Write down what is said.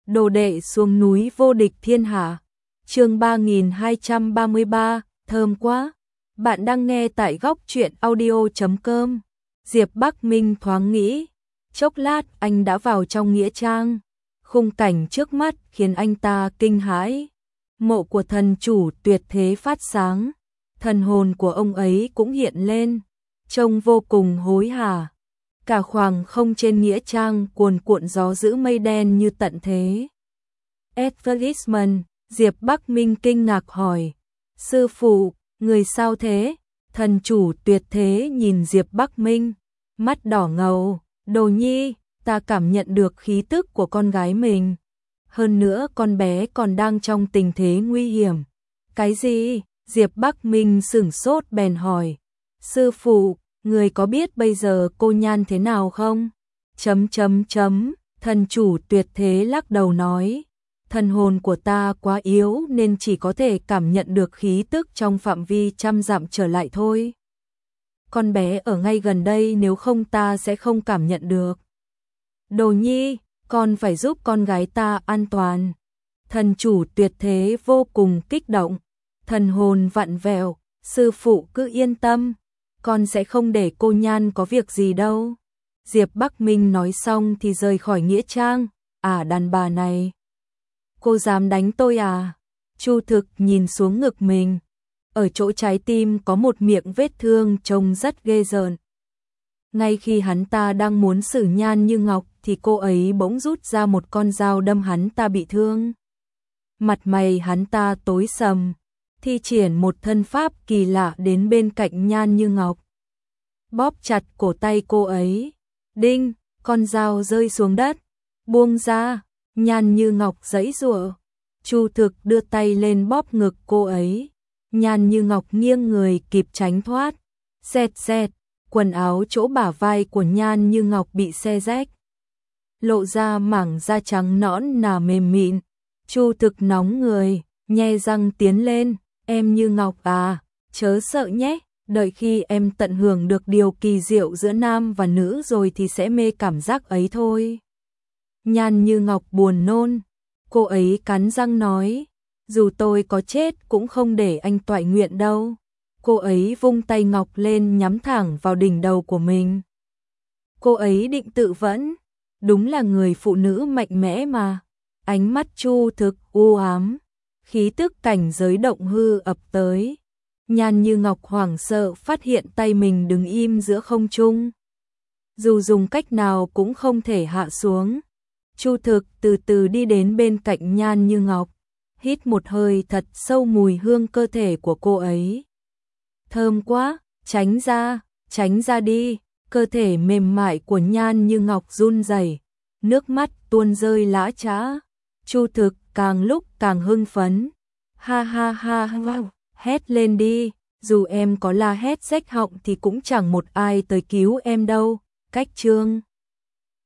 đồ đệ xuống núi vô địch thiên hạ. Chương 3233, thơm quá. Bạn đang nghe tại góc truyện audio.com. Diệp Bắc Minh thoáng nghĩ, chốc lát anh đã vào trong nghĩa trang. Khung cảnh trước mắt khiến anh ta kinh hãi. Mộ của thần chủ tuyệt thế phát sáng, thần hồn của ông ấy cũng hiện lên, trông vô cùng hối hả. Cả khoảng không trên nghĩa trang cuồn cuộn gió dữ mây đen như tận thế. Advertisement, Diệp Bắc Minh kinh ngạc hỏi, sư phụ, người sao thế? Thần chủ tuyệt thế nhìn Diệp Bắc Minh, mắt đỏ ngầu, đồ nhi, ta cảm nhận được khí tức của con gái mình. Hơn nữa con bé còn đang trong tình thế nguy hiểm. Cái gì? Diệp Bắc Minh sửng sốt bèn hỏi, sư phụ, người có biết bây giờ cô Nhan thế nào không? Thần chủ tuyệt thế lắc đầu nói, thần hồn của ta quá yếu nên chỉ có thể cảm nhận được khí tức trong phạm vi trăm dặm trở lại thôi. Con bé ở ngay gần đây, nếu không ta sẽ không cảm nhận được. Đồ nhi, con phải giúp con gái ta an toàn. Thần chủ tuyệt thế vô cùng kích động, thần hồn vặn vẹo, sư phụ cứ yên tâm, con sẽ không để cô Nhan có việc gì đâu. Diệp Bắc Minh nói xong thì rời khỏi nghĩa trang. À, đàn bà này, cô dám đánh tôi à? Chu Thực nhìn xuống ngực mình, ở chỗ trái tim có một miệng vết thương trông rất ghê rợn. Ngay khi hắn ta đang muốn xử Nhan Như Ngọc thì cô ấy bỗng rút ra một con dao đâm hắn ta bị thương. Mặt mày hắn ta tối sầm, thi triển một thân pháp kỳ lạ đến bên cạnh Nhan Như Ngọc, bóp chặt cổ tay cô ấy. Đinh, con dao rơi xuống đất. Buông ra. Nhan Như Ngọc giãy giụa. Chu Thực đưa tay lên bóp ngực cô ấy. Nhan Như Ngọc nghiêng người kịp tránh thoát. Xẹt xẹt, quần áo chỗ bả vai của Nhan Như Ngọc bị xé rách, lộ ra mảng da trắng nõn nà mềm mịn. Chu Thực nóng người, nhe răng tiến lên, em Như Ngọc à, chớ sợ nhé, đợi khi em tận hưởng được điều kỳ diệu giữa nam và nữ rồi thì sẽ mê cảm giác ấy thôi. Nhan Như Ngọc buồn nôn, cô ấy cắn răng nói, dù tôi có chết cũng không để anh toại nguyện đâu. Cô ấy vung tay ngọc lên nhắm thẳng vào đỉnh đầu của mình. Cô ấy định tự vẫn, đúng là người phụ nữ mạnh mẽ mà. Ánh mắt Chu Thực u ám, khí tức cảnh giới động hư ập tới. Nhan Như Ngọc hoảng sợ phát hiện tay mình đứng im giữa không trung, dù dùng cách nào cũng không thể hạ xuống. Chu Thực từ từ đi đến bên cạnh Nhan Như Ngọc, hít một hơi thật sâu mùi hương cơ thể của cô ấy. Thơm quá, tránh ra đi. Cơ thể mềm mại của Nhan Như Ngọc run rẩy, nước mắt tuôn rơi lã chã. Chu Thực càng lúc càng hưng phấn. Ha ha ha, wow, hét lên đi, dù em có la hét rách họng thì cũng chẳng một ai tới cứu em đâu. Cách chương